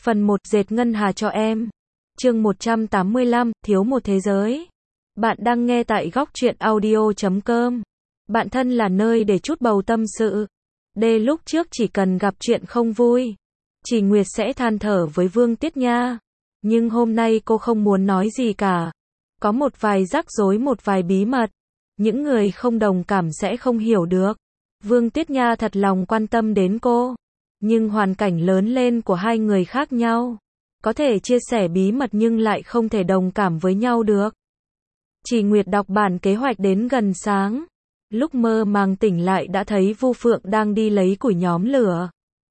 Phần 1 dệt ngân hà cho em. Chương 185, thiếu một thế giới. Bạn đang nghe tại góc truyện audio.com. Bạn thân là nơi để chút bầu tâm sự. Lúc trước chỉ cần gặp chuyện không vui, Chỉ Nguyệt sẽ than thở với Vương Tiết Nha. Nhưng hôm nay cô không muốn nói gì cả. Có một vài rắc rối, một vài bí mật. Những người không đồng cảm sẽ không hiểu được. Vương Tiết Nha thật lòng quan tâm đến cô. Nhưng hoàn cảnh lớn lên của hai người khác nhau. Có thể chia sẻ bí mật nhưng lại không thể đồng cảm với nhau được. Chỉ Nguyệt đọc bản kế hoạch đến gần sáng. Lúc mơ màng tỉnh lại đã thấy Vu Phượng đang đi lấy củi nhóm lửa.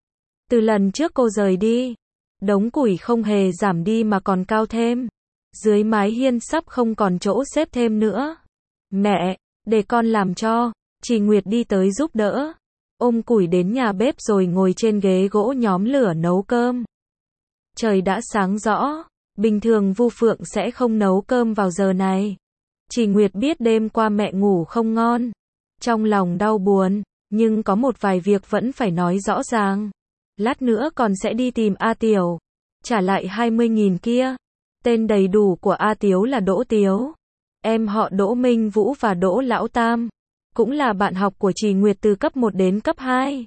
Từ lần trước cô rời đi, đống củi không hề giảm đi mà còn cao thêm. Dưới mái hiên sắp không còn chỗ xếp thêm nữa. Mẹ, để con làm cho. Chỉ Nguyệt đi tới giúp đỡ. Ôm củi đến nhà bếp rồi ngồi trên ghế gỗ nhóm lửa nấu cơm. Trời đã sáng rõ. Bình thường Vu Phượng sẽ không nấu cơm vào giờ này. Chỉ Nguyệt biết đêm qua mẹ ngủ không ngon. Trong lòng đau buồn. Nhưng có một vài việc vẫn phải nói rõ ràng. Lát nữa còn sẽ đi tìm A Tiểu. Trả lại 20.000 kia. Tên đầy đủ của A Tiếu là Đỗ Tiếu. Em họ Đỗ Minh Vũ và Đỗ Lão Tam. Cũng là bạn học của Chỉ Nguyệt từ cấp 1 đến cấp 2.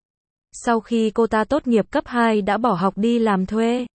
Sau khi cô ta tốt nghiệp cấp 2 đã bỏ học đi làm thuê.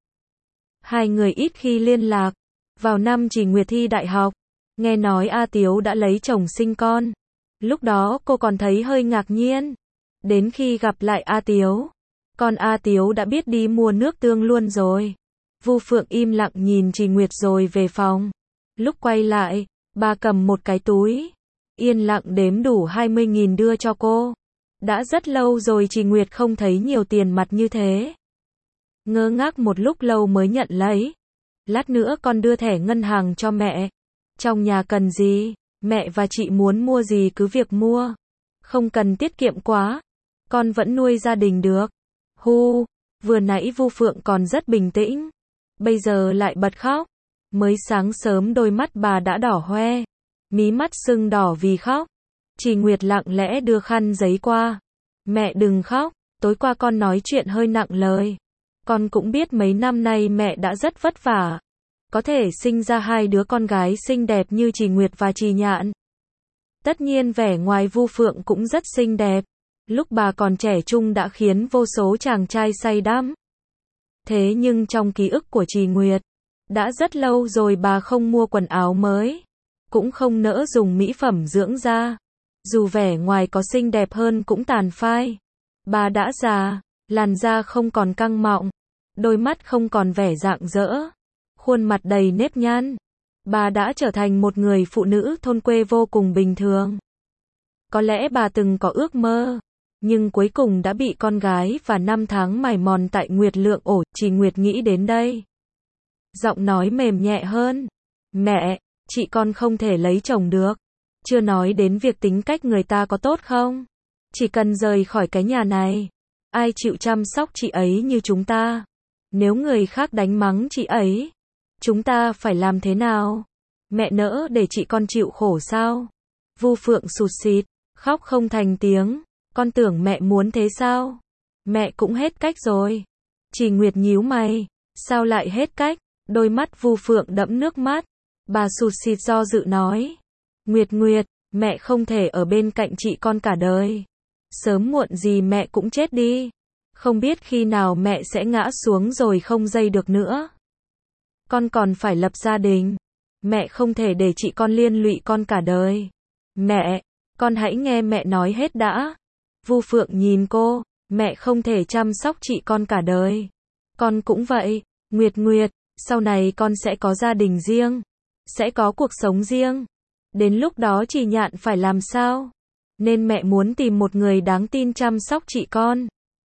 Hai người ít khi liên lạc. Vào năm Chỉ Nguyệt thi đại học, nghe nói A Tiếu đã lấy chồng sinh con. Lúc đó cô còn thấy hơi ngạc nhiên. Đến khi gặp lại A Tiếu, con A Tiếu đã biết đi mua nước tương luôn rồi. Vu Phượng im lặng nhìn Chỉ Nguyệt rồi về phòng. Lúc quay lại, bà cầm một cái túi. Yên lặng đếm đủ 20.000 đưa cho cô. Đã rất lâu rồi Chỉ Nguyệt không thấy nhiều tiền mặt như thế. Ngơ ngác một lúc lâu mới nhận lấy. Lát nữa con đưa thẻ ngân hàng cho mẹ. Trong nhà cần gì, mẹ và chị muốn mua gì cứ việc mua. Không cần tiết kiệm quá. Con vẫn nuôi gia đình được. Vừa nãy Vu Phượng còn rất bình tĩnh. Bây giờ lại bật khóc. Mới sáng sớm đôi mắt bà đã đỏ hoe. Mí mắt sưng đỏ vì khóc. Chỉ Nguyệt lặng lẽ đưa khăn giấy qua. Mẹ đừng khóc, tối qua con nói chuyện hơi nặng lời. Con cũng biết mấy năm nay mẹ đã rất vất vả. Có thể sinh ra hai đứa con gái xinh đẹp như Chỉ Nguyệt và Chỉ Nhạn. Tất nhiên vẻ ngoài Vu Phượng cũng rất xinh đẹp. Lúc bà còn trẻ trung đã khiến vô số chàng trai say đắm. Thế nhưng trong ký ức của Chỉ Nguyệt, đã rất lâu rồi bà không mua quần áo mới. Cũng không nỡ dùng mỹ phẩm dưỡng da. Dù vẻ ngoài có xinh đẹp hơn cũng tàn phai. Bà đã già, làn da không còn căng mọng, đôi mắt không còn vẻ rạng rỡ, khuôn mặt đầy nếp nhăn. Bà đã trở thành một người phụ nữ thôn quê vô cùng bình thường. Có lẽ bà từng có ước mơ, nhưng cuối cùng đã bị con gái và năm tháng mài mòn tại Nguyệt Lượng ổ. Chỉ Nguyệt nghĩ đến đây. Giọng nói mềm nhẹ hơn. Mẹ, chị con không thể lấy chồng được. Chưa nói đến việc tính cách người ta có tốt không. Chỉ cần rời khỏi cái nhà này, ai chịu chăm sóc chị ấy như chúng ta? Nếu người khác đánh mắng chị ấy, chúng ta phải làm thế nào? Mẹ nỡ để chị con chịu khổ sao? Vu Phượng sụt sịt, khóc không thành tiếng. Con tưởng mẹ muốn thế sao? Mẹ cũng hết cách rồi. Chỉ Nguyệt nhíu mày. Sao lại hết cách? Đôi mắt Vu Phượng đẫm nước mắt. Bà sụt sịt do dự nói. Nguyệt, mẹ không thể ở bên cạnh chị con cả đời. Sớm muộn gì mẹ cũng chết đi. Không biết khi nào mẹ sẽ ngã xuống rồi không dây được nữa. Con còn phải lập gia đình. Mẹ không thể để chị con liên lụy con cả đời. Mẹ, con hãy nghe mẹ nói hết đã. Vu Phượng nhìn cô. Mẹ không thể chăm sóc chị con cả đời. Con cũng vậy. Nguyệt, sau này con sẽ có gia đình riêng. Sẽ có cuộc sống riêng. Đến lúc đó Chỉ Nhạn phải làm sao? Nên mẹ muốn tìm một người đáng tin chăm sóc chị con.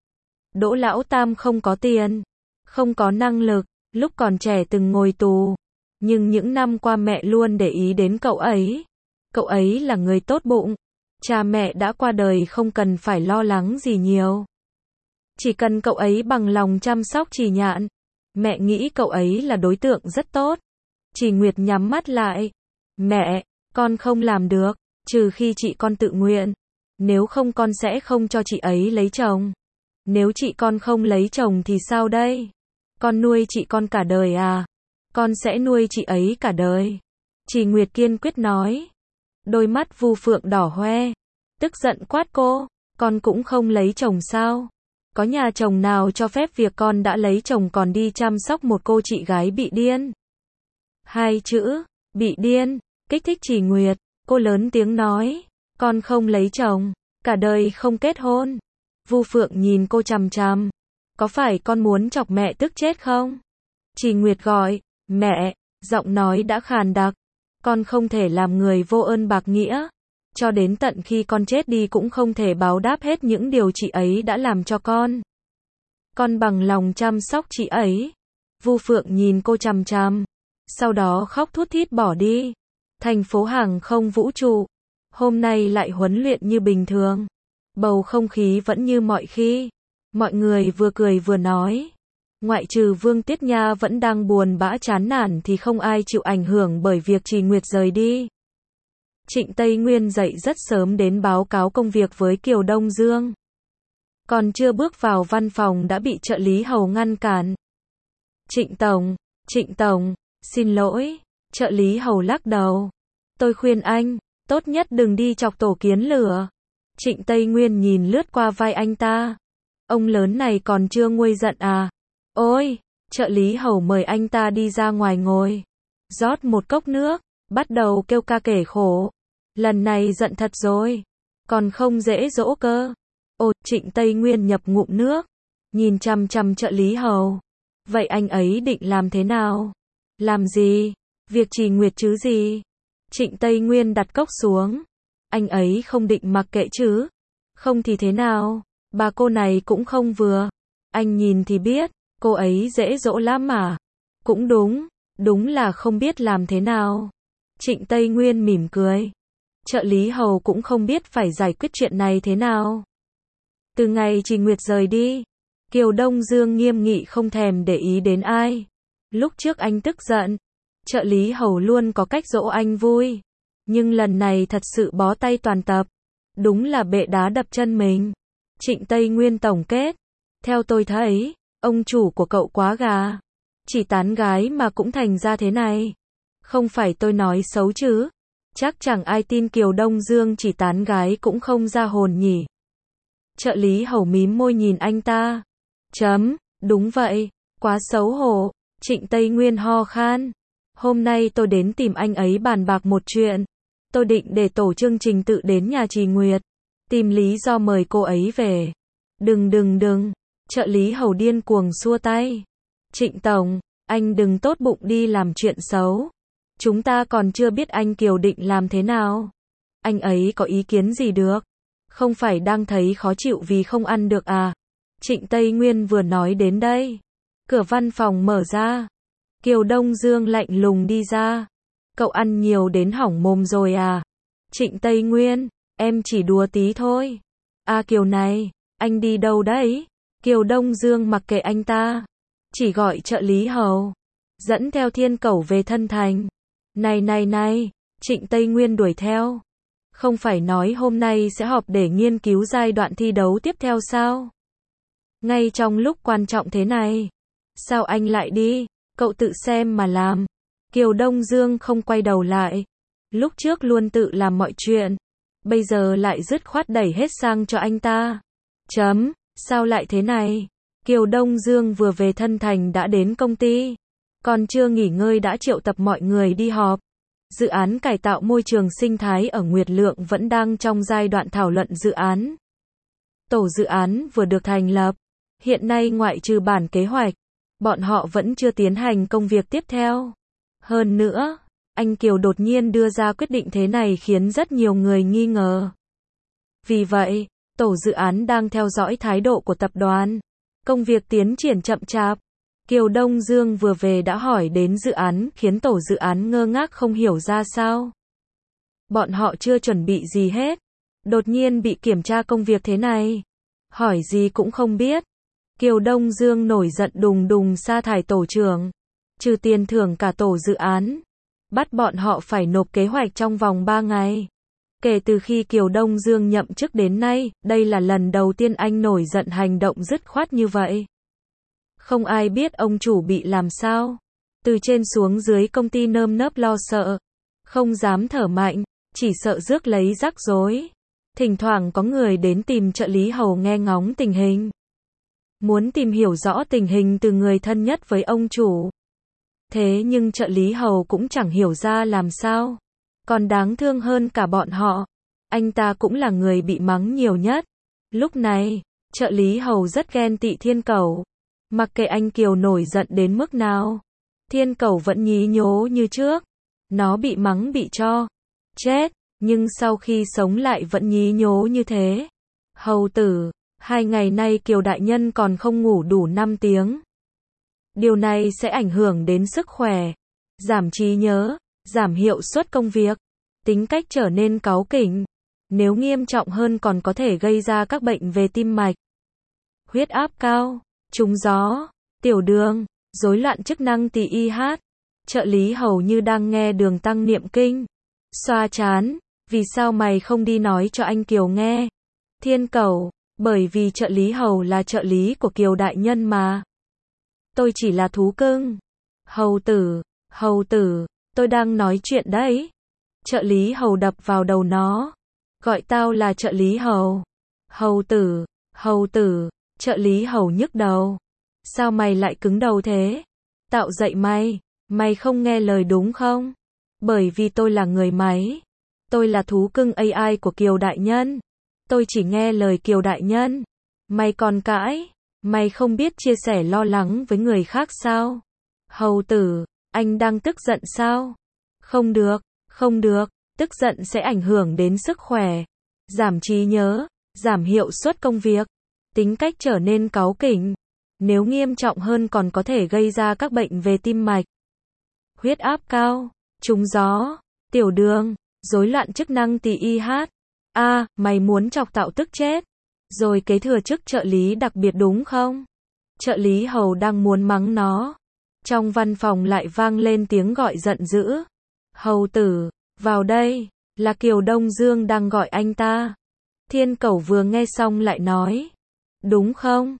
Đỗ Lão Tam không có tiền, không có năng lực, lúc còn trẻ từng ngồi tù. Nhưng những năm qua mẹ luôn để ý đến cậu ấy. Cậu ấy là người tốt bụng. Cha mẹ đã qua đời không cần phải lo lắng gì nhiều. Chỉ cần cậu ấy bằng lòng chăm sóc Chỉ Nhạn. Mẹ nghĩ cậu ấy là đối tượng rất tốt. Chỉ Nguyệt nhắm mắt lại. Mẹ, con không làm được, trừ khi chị con tự nguyện. Nếu không con sẽ không cho chị ấy lấy chồng. Nếu chị con không lấy chồng thì sao đây? Con nuôi chị con cả đời à? Con sẽ nuôi chị ấy cả đời. Trì Nguyệt kiên quyết nói. Đôi mắt Vu Phượng đỏ hoe, tức giận quát cô, con cũng không lấy chồng sao? Có nhà chồng nào cho phép việc con đã lấy chồng còn đi chăm sóc một cô chị gái bị điên? Hai chữ, bị điên, kích thích Trì Nguyệt, cô lớn tiếng nói, con không lấy chồng, cả đời không kết hôn. Vu Phượng nhìn cô chằm chằm, có phải con muốn chọc mẹ tức chết không? Trì Nguyệt gọi, mẹ, giọng nói đã khàn đặc, con không thể làm người vô ơn bạc nghĩa, cho đến tận khi con chết đi cũng không thể báo đáp hết những điều chị ấy đã làm cho con. Con bằng lòng chăm sóc chị ấy. Vu Phượng nhìn cô chằm chằm, sau đó khóc thút thít bỏ đi. Thành phố hàng không vũ trụ, hôm nay lại huấn luyện như bình thường. Bầu không khí vẫn như mọi khi. Mọi người vừa cười vừa nói. Ngoại trừ Vương Tiết Nha vẫn đang buồn bã chán nản thì không ai chịu ảnh hưởng bởi việc Trì Nguyệt rời đi. Trịnh Tây Nguyên dậy rất sớm đến báo cáo công việc với Kiều Đông Dương. Còn chưa bước vào văn phòng đã bị trợ lý hầu ngăn cản. Trịnh Tổng, xin lỗi, trợ lý hầu lắc đầu. Tôi khuyên anh, tốt nhất đừng đi chọc tổ kiến lửa. Trịnh Tây Nguyên nhìn lướt qua vai anh ta. Ông lớn này còn chưa nguôi giận à? Ôi, trợ lý hầu mời anh ta đi ra ngoài ngồi. Rót một cốc nước, bắt đầu kêu ca kể khổ. Lần này giận thật rồi, còn không dễ dỗ cơ. Ồ, Trịnh Tây Nguyên nhập ngụm nước, nhìn chằm chằm trợ lý hầu. Vậy anh ấy định làm thế nào? Làm gì? Việc Trì Nguyệt chứ gì? Trịnh Tây Nguyên đặt cốc xuống. Anh ấy không định mặc kệ chứ? Không thì thế nào? Bà cô này cũng không vừa. Anh nhìn thì biết, cô ấy dễ dỗ lắm mà. Cũng đúng là không biết làm thế nào. Trịnh Tây Nguyên mỉm cười. Trợ lý hầu cũng không biết phải giải quyết chuyện này thế nào. Từ ngày Trì Nguyệt rời đi, Kiều Đông Dương nghiêm nghị không thèm để ý đến ai. Lúc trước anh tức giận, trợ lý hầu luôn có cách dỗ anh vui. Nhưng lần này thật sự bó tay toàn tập. Đúng là bệ đá đập chân mình. Trịnh Tây Nguyên tổng kết. Theo tôi thấy, ông chủ của cậu quá gà. Chỉ tán gái mà cũng thành ra thế này. Không phải tôi nói xấu chứ. Chắc chẳng ai tin Kiều Đông Dương chỉ tán gái cũng không ra hồn nhỉ. Trợ lý hầu mím môi nhìn anh ta. Đúng vậy, quá xấu hổ. Trịnh Tây Nguyên ho khan. Hôm nay tôi đến tìm anh ấy bàn bạc một chuyện. Tôi định để tổ chương trình tự đến nhà Trì Nguyệt. Tìm lý do mời cô ấy về. Đừng. Trợ lý hầu điên cuồng xua tay. Trịnh Tổng, anh đừng tốt bụng đi làm chuyện xấu. Chúng ta còn chưa biết anh Kiều định làm thế nào. Anh ấy có ý kiến gì được? Không phải đang thấy khó chịu vì không ăn được à? Trịnh Tây Nguyên vừa nói đến đây. Cửa văn phòng mở ra. Kiều Đông Dương lạnh lùng đi ra. Cậu ăn nhiều đến hỏng mồm rồi à? Trịnh Tây Nguyên, em chỉ đùa tí thôi. À Kiều này, anh đi đâu đấy? Kiều Đông Dương mặc kệ anh ta. Chỉ gọi trợ lý hầu. Dẫn theo Thiên Cẩu về Thân Thành. Này, Trịnh Tây Nguyên đuổi theo. Không phải nói hôm nay sẽ họp để nghiên cứu giai đoạn thi đấu tiếp theo sao? Ngay trong lúc quan trọng thế này. Sao anh lại đi? Cậu tự xem mà làm. Kiều Đông Dương không quay đầu lại. Lúc trước luôn tự làm mọi chuyện. Bây giờ lại dứt khoát đẩy hết sang cho anh ta. Sao lại thế này? Kiều Đông Dương vừa về Thân Thành đã đến công ty. Còn chưa nghỉ ngơi đã triệu tập mọi người đi họp. Dự án cải tạo môi trường sinh thái ở Nguyệt Lượng vẫn đang trong giai đoạn thảo luận dự án. Tổ dự án vừa được thành lập. Hiện nay ngoại trừ bản kế hoạch, bọn họ vẫn chưa tiến hành công việc tiếp theo. Hơn nữa, anh Kiều đột nhiên đưa ra quyết định thế này khiến rất nhiều người nghi ngờ. Vì vậy, tổ dự án đang theo dõi thái độ của tập đoàn. Công việc tiến triển chậm chạp. Kiều Đông Dương vừa về đã hỏi đến dự án khiến tổ dự án ngơ ngác không hiểu ra sao. Bọn họ chưa chuẩn bị gì hết. Đột nhiên bị kiểm tra công việc thế này. Hỏi gì cũng không biết. Kiều Đông Dương nổi giận đùng sa thải tổ trưởng. Trừ tiền thưởng cả tổ dự án. Bắt bọn họ phải nộp kế hoạch trong vòng 3 ngày. Kể từ khi Kiều Đông Dương nhậm chức đến nay, đây là lần đầu tiên anh nổi giận hành động dứt khoát như vậy. Không ai biết ông chủ bị làm sao. Từ trên xuống dưới công ty nơm nớp lo sợ. Không dám thở mạnh, chỉ sợ rước lấy rắc rối. Thỉnh thoảng có người đến tìm trợ lý hầu nghe ngóng tình hình. Muốn tìm hiểu rõ tình hình từ người thân nhất với ông chủ. Thế nhưng trợ lý hầu cũng chẳng hiểu ra làm sao. Còn đáng thương hơn cả bọn họ. Anh ta cũng là người bị mắng nhiều nhất. Lúc này, trợ lý hầu rất ghen tị Thiên Cẩu. Mặc kệ anh Kiều nổi giận đến mức nào, Thiên Cẩu vẫn nhí nhố như trước. Nó bị mắng bị cho chết, nhưng sau khi sống lại vẫn nhí nhố như thế. Hầu tử, 2 ngày nay Kiều đại nhân còn không ngủ đủ 5 tiếng. Điều này sẽ ảnh hưởng đến sức khỏe, giảm trí nhớ, giảm hiệu suất công việc, tính cách trở nên cáu kỉnh. Nếu nghiêm trọng hơn còn có thể gây ra các bệnh về tim mạch, huyết áp cao, trúng gió, tiểu đường, rối loạn chức năng tỳ IH. Trợ lý hầu như đang nghe Đường Tăng niệm kinh. Xoa chán, vì sao mày không đi nói cho anh Kiều nghe? Thiên Cẩu, bởi vì trợ lý hầu là trợ lý của Kiều đại nhân mà. Tôi chỉ là thú cưng. Hầu tử, tôi đang nói chuyện đấy. Trợ lý hầu đập vào đầu nó. Gọi tao là trợ lý hầu. Hầu tử, trợ lý hầu nhức đầu. Sao mày lại cứng đầu thế? Tạo dậy mày không nghe lời đúng không? Bởi vì tôi là người máy. Tôi là thú cưng AI của Kiều đại nhân. Tôi chỉ nghe lời Kiều đại nhân. Mày còn cãi? Mày không biết chia sẻ lo lắng với người khác sao? Hầu tử, anh đang tức giận sao? Không được, tức giận sẽ ảnh hưởng đến sức khỏe, giảm trí nhớ, giảm hiệu suất công việc, tính cách trở nên cáu kỉnh. Nếu nghiêm trọng hơn còn có thể gây ra các bệnh về tim mạch, huyết áp cao, trúng gió, tiểu đường, rối loạn chức năng tỳ IH. Mày muốn chọc tạo tức chết, rồi kế thừa chức trợ lý đặc biệt đúng không? Trợ lý hầu đang muốn mắng nó. Trong văn phòng lại vang lên tiếng gọi giận dữ. Hầu tử, vào đây, là Kiều Đông Dương đang gọi anh ta. Thiên Cẩu vừa nghe xong lại nói. Đúng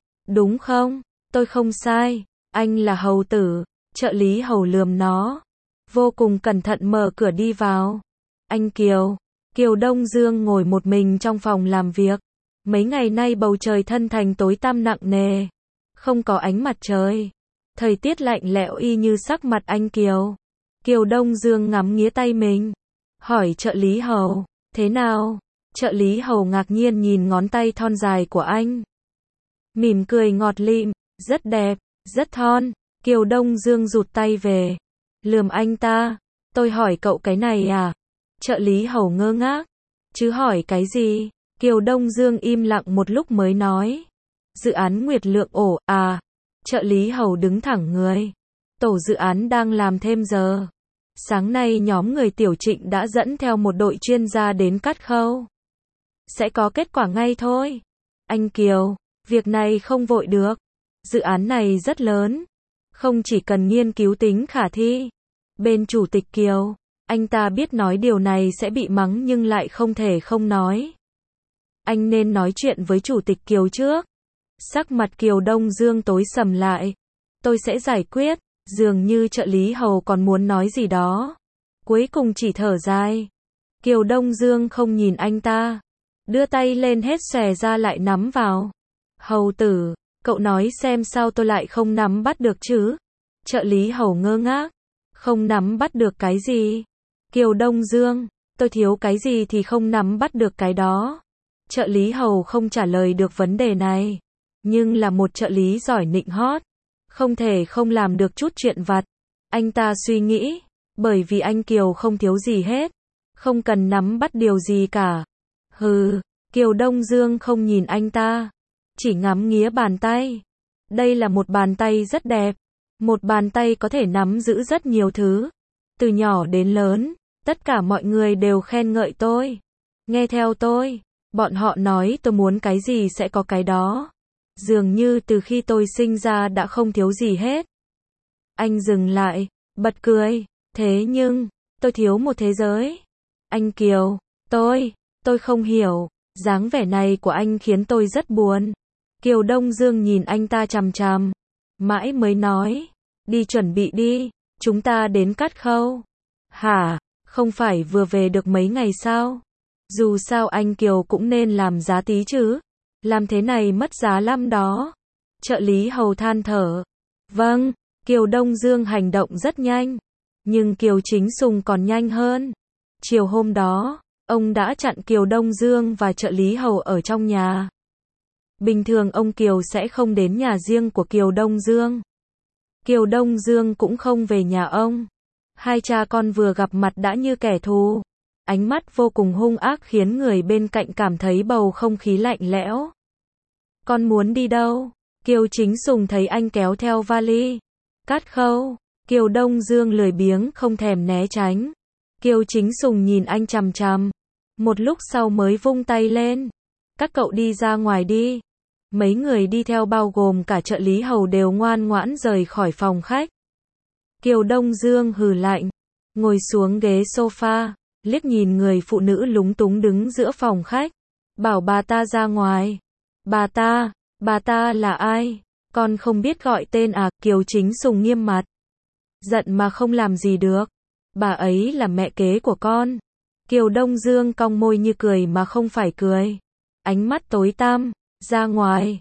không, tôi không sai, anh là hầu tử. Trợ lý hầu lườm nó. Vô cùng cẩn thận mở cửa đi vào. Anh Kiều Đông Dương ngồi một mình trong phòng làm việc. Mấy ngày nay bầu trời thân thành tối tăm nặng nề. Không có ánh mặt trời. Thời tiết lạnh lẽo y như sắc mặt anh Kiều. Kiều Đông Dương ngắm nghía tay mình. Hỏi trợ lý hầu, thế nào? Trợ lý hầu ngạc nhiên nhìn ngón tay thon dài của anh. Mỉm cười ngọt lịm, rất đẹp, rất thon. Kiều Đông Dương rụt tay về. Lườm anh ta. Tôi hỏi cậu cái này à? Trợ lý hầu ngơ ngác. Chứ hỏi cái gì? Kiều Đông Dương im lặng một lúc mới nói. Dự án Nguyệt Lượng ổ, à? Trợ lý hầu đứng thẳng người. Tổ dự án đang làm thêm giờ. Sáng nay nhóm người Tiểu Trịnh đã dẫn theo một đội chuyên gia đến cắt khâu. Sẽ có kết quả ngay thôi. Anh Kiều, việc này không vội được. Dự án này rất lớn. Không chỉ cần nghiên cứu tính khả thi. Bên chủ tịch Kiều, anh ta biết nói điều này sẽ bị mắng nhưng lại không thể không nói. Anh nên nói chuyện với chủ tịch Kiều trước. Sắc mặt Kiều Đông Dương tối sầm lại. Tôi sẽ giải quyết. Dường như trợ lý hầu còn muốn nói gì đó. Cuối cùng chỉ thở dài. Kiều Đông Dương không nhìn anh ta. Đưa tay lên hết xòe ra lại nắm vào. Hầu tử, cậu nói xem sao tôi lại không nắm bắt được chứ? Trợ lý hầu ngơ ngác. Không nắm bắt được cái gì? Kiều Đông Dương, tôi thiếu cái gì thì không nắm bắt được cái đó. Trợ lý hầu không trả lời được vấn đề này. Nhưng là một trợ lý giỏi nịnh hót. Không thể không làm được chút chuyện vặt. Anh ta suy nghĩ. Bởi vì anh Kiều không thiếu gì hết. Không cần nắm bắt điều gì cả. Kiều Đông Dương không nhìn anh ta. Chỉ ngắm nghía bàn tay. Đây là một bàn tay rất đẹp. Một bàn tay có thể nắm giữ rất nhiều thứ. Từ nhỏ đến lớn, tất cả mọi người đều khen ngợi tôi. Nghe theo tôi. Bọn họ nói tôi muốn cái gì sẽ có cái đó. Dường như từ khi tôi sinh ra đã không thiếu gì hết. Anh dừng lại, bật cười. Thế nhưng, tôi thiếu một thế giới. Anh Kiều, tôi không hiểu. Dáng vẻ này của anh khiến tôi rất buồn. Kiều Đông Dương nhìn anh ta chằm chằm. mãi mới nói, đi chuẩn bị đi, chúng ta đến cắt khâu. Hả, không phải vừa về được mấy ngày sao? Dù sao anh Kiều cũng nên làm giá tí chứ, làm thế này mất giá lắm đó. Trợ lý hầu than thở. Vâng, Kiều Đông Dương hành động rất nhanh, nhưng Kiều Chính Sùng còn nhanh hơn. Chiều hôm đó, ông đã chặn Kiều Đông Dương và trợ lý hầu ở trong nhà. Bình thường ông Kiều sẽ không đến nhà riêng của Kiều Đông Dương. Kiều Đông Dương cũng không về nhà ông. Hai cha con vừa gặp mặt đã như kẻ thù. Ánh mắt vô cùng hung ác khiến người bên cạnh cảm thấy bầu không khí lạnh lẽo. Con muốn đi đâu? Kiều Chính Sùng thấy anh kéo theo vali. Cắt khâu. Kiều Đông Dương lười biếng không thèm né tránh. Kiều Chính Sùng nhìn anh chằm chằm. Một lúc sau mới vung tay lên. Các cậu đi ra ngoài đi. Mấy người đi theo bao gồm cả trợ lý hầu đều ngoan ngoãn rời khỏi phòng khách. Kiều Đông Dương hừ lạnh, ngồi xuống ghế sofa, liếc nhìn người phụ nữ lúng túng đứng giữa phòng khách. Bảo bà ta ra ngoài. Bà ta là ai? Con không biết gọi tên à? Kiều Chính Sùng nghiêm mặt. Giận mà không làm gì được. Bà ấy là mẹ kế của con. Kiều Đông Dương cong môi như cười mà không phải cười. Ánh mắt tối tăm. Ra ngoài.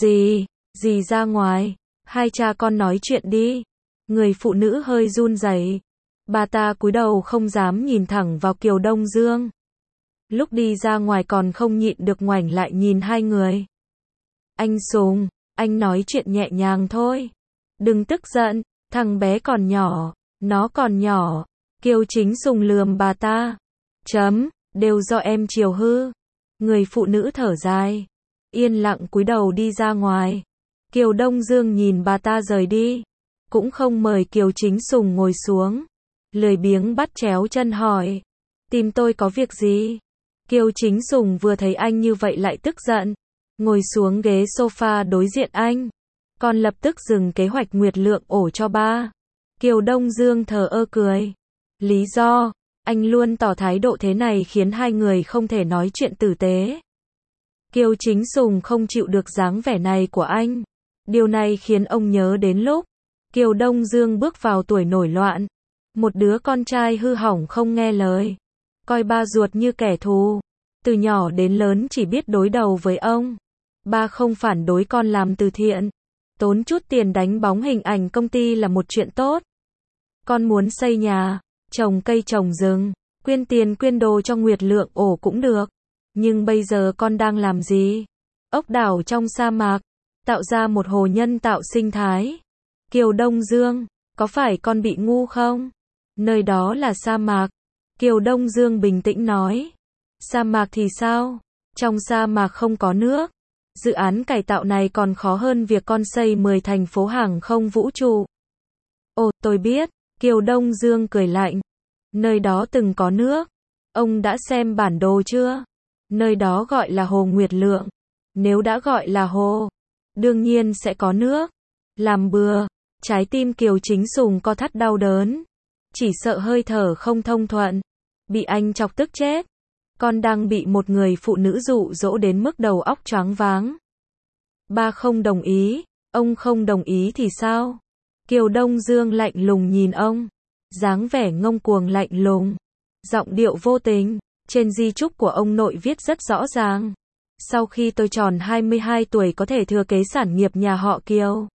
Gì ra ngoài? Hai cha con nói chuyện đi. Người phụ nữ hơi run rẩy. Bà ta cúi đầu không dám nhìn thẳng vào Kiều Đông Dương. Lúc đi ra ngoài còn không nhịn được ngoảnh lại nhìn hai người. Anh Sùng, anh nói chuyện nhẹ nhàng thôi. Đừng tức giận, thằng bé còn nhỏ, nó còn nhỏ. Kiều Chính Sùng lườm bà ta. Đều do em chiều hư. Người phụ nữ thở dài. Yên lặng cúi đầu đi ra ngoài. Kiều Đông Dương nhìn bà ta rời đi. Cũng không mời Kiều Chính Sùng ngồi xuống. Lười biếng bắt chéo chân hỏi. Tìm tôi có việc gì? Kiều Chính Sùng vừa thấy anh như vậy lại tức giận. Ngồi xuống ghế sofa đối diện anh. Con lập tức dừng kế hoạch nguyệt lượng ổ cho ba. Kiều Đông Dương thờ ơ cười. Lý do, anh luôn tỏ thái độ thế này khiến hai người không thể nói chuyện tử tế. Kiều Chính Sùng không chịu được dáng vẻ này của anh. Điều này khiến ông nhớ đến lúc Kiều Đông Dương bước vào tuổi nổi loạn. Một đứa con trai hư hỏng không nghe lời. Coi ba ruột như kẻ thù. Từ nhỏ đến lớn chỉ biết đối đầu với ông. Ba không phản đối con làm từ thiện. Tốn chút tiền đánh bóng hình ảnh công ty là một chuyện tốt. Con muốn xây nhà, trồng cây trồng rừng, quyên tiền quyên đồ cho Nguyệt Lượng ổ cũng được. Nhưng bây giờ con đang làm gì? Ốc đảo trong sa mạc, tạo ra một hồ nhân tạo sinh thái. Kiều Đông Dương, có phải con bị ngu không? Nơi đó là sa mạc. Kiều Đông Dương bình tĩnh nói. Sa mạc thì sao? Trong sa mạc không có nước. Dự án cải tạo này còn khó hơn việc con xây 10 thành phố hàng không vũ trụ. Ồ, tôi biết. Kiều Đông Dương cười lạnh. Nơi đó từng có nước. Ông đã xem bản đồ chưa? Nơi đó gọi là Hồ Nguyệt Lượng. Nếu đã gọi là hồ, đương nhiên sẽ có nước. Làm bừa. Trái tim Kiều Chính Sùng co thắt đau đớn. Chỉ sợ hơi thở không thông thuận. Bị anh chọc tức chết. Con đang bị một người phụ nữ dụ dỗ đến mức đầu óc choáng váng. Ba không đồng ý. Ông không đồng ý thì sao? Kiều Đông Dương lạnh lùng nhìn ông. Dáng vẻ ngông cuồng lạnh lùng. Giọng điệu vô tình. Trên di chúc của ông nội viết rất rõ ràng. Sau khi tôi tròn 22 tuổi có thể thừa kế sản nghiệp nhà họ Kiều.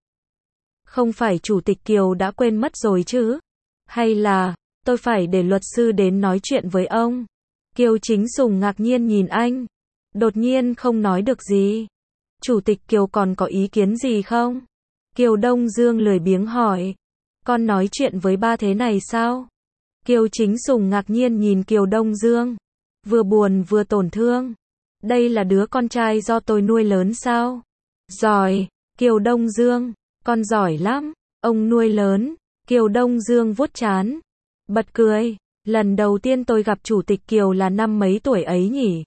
Không phải chủ tịch Kiều đã quên mất rồi chứ? Hay là, tôi phải để luật sư đến nói chuyện với ông? Kiều Chính Sùng ngạc nhiên nhìn anh. Đột nhiên không nói được gì. Chủ tịch Kiều còn có ý kiến gì không? Kiều Đông Dương lười biếng hỏi. Con nói chuyện với ba thế này sao? Kiều Chính Sùng ngạc nhiên nhìn Kiều Đông Dương. Vừa buồn vừa tổn thương. Đây là đứa con trai do tôi nuôi lớn sao? Giỏi. Kiều Đông Dương. Con giỏi lắm. Ông nuôi lớn. Kiều Đông Dương vuốt trán. Bật cười. Lần đầu tiên tôi gặp chủ tịch Kiều là năm mấy tuổi ấy nhỉ?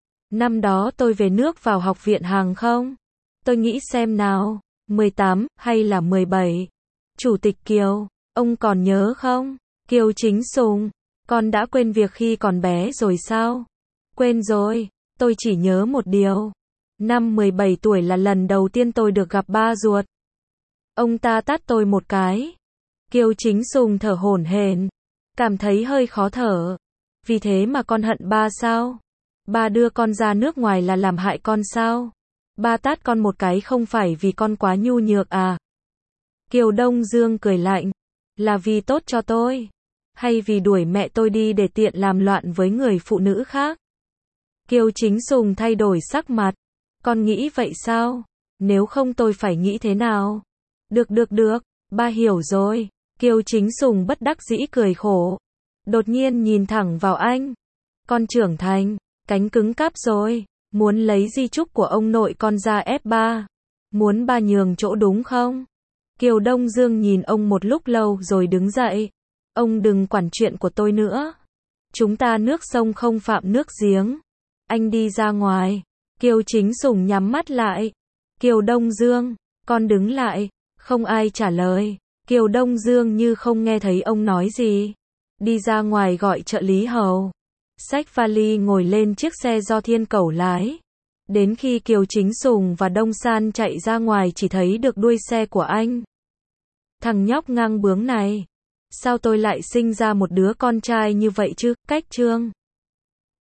Năm đó tôi về nước vào học viện hàng không. Tôi nghĩ xem nào. 18 hay là 17? Chủ tịch Kiều. Ông còn nhớ không? Kiều Chính Sùng. Con đã quên việc khi còn bé rồi sao? Quên rồi. Tôi chỉ nhớ một điều. Năm 17 tuổi là lần đầu tiên tôi được gặp ba ruột. Ông ta tát tôi một cái. Kiều Chính Sùng thở hổn hển, cảm thấy hơi khó thở. Vì thế mà con hận ba sao? Ba đưa con ra nước ngoài là làm hại con sao? Ba tát con một cái không phải vì con quá nhu nhược à? Kiều Đông Dương cười lạnh. Là vì tốt cho tôi? Hay vì đuổi mẹ tôi đi để tiện làm loạn với người phụ nữ khác? Kiều Chính Sùng thay đổi sắc mặt. Con nghĩ vậy sao? Nếu không tôi phải nghĩ thế nào? Được, ba hiểu rồi. Kiều Chính Sùng bất đắc dĩ cười khổ. Đột nhiên nhìn thẳng vào anh. Con trưởng thành, cánh cứng cáp rồi. Muốn lấy di chúc của ông nội con ra ép ba. Muốn ba nhường chỗ đúng không? Kiều Đông Dương nhìn ông một lúc lâu rồi đứng dậy. Ông đừng quản chuyện của tôi nữa. Chúng ta nước sông không phạm nước giếng. Anh đi ra ngoài. Kiều Chính Sùng nhắm mắt lại. Kiều Đông Dương, con đứng lại. Không ai trả lời. Kiều Đông Dương như không nghe thấy ông nói gì. Đi ra ngoài gọi trợ lý hầu. Xách vali ngồi lên chiếc xe do Thiên Cẩu lái. Đến khi Kiều Chính Sùng và Đông San chạy ra ngoài chỉ thấy được đuôi xe của anh. Thằng nhóc ngang bướng này. Sao tôi lại sinh ra một đứa con trai như vậy chứ? Cách Trương.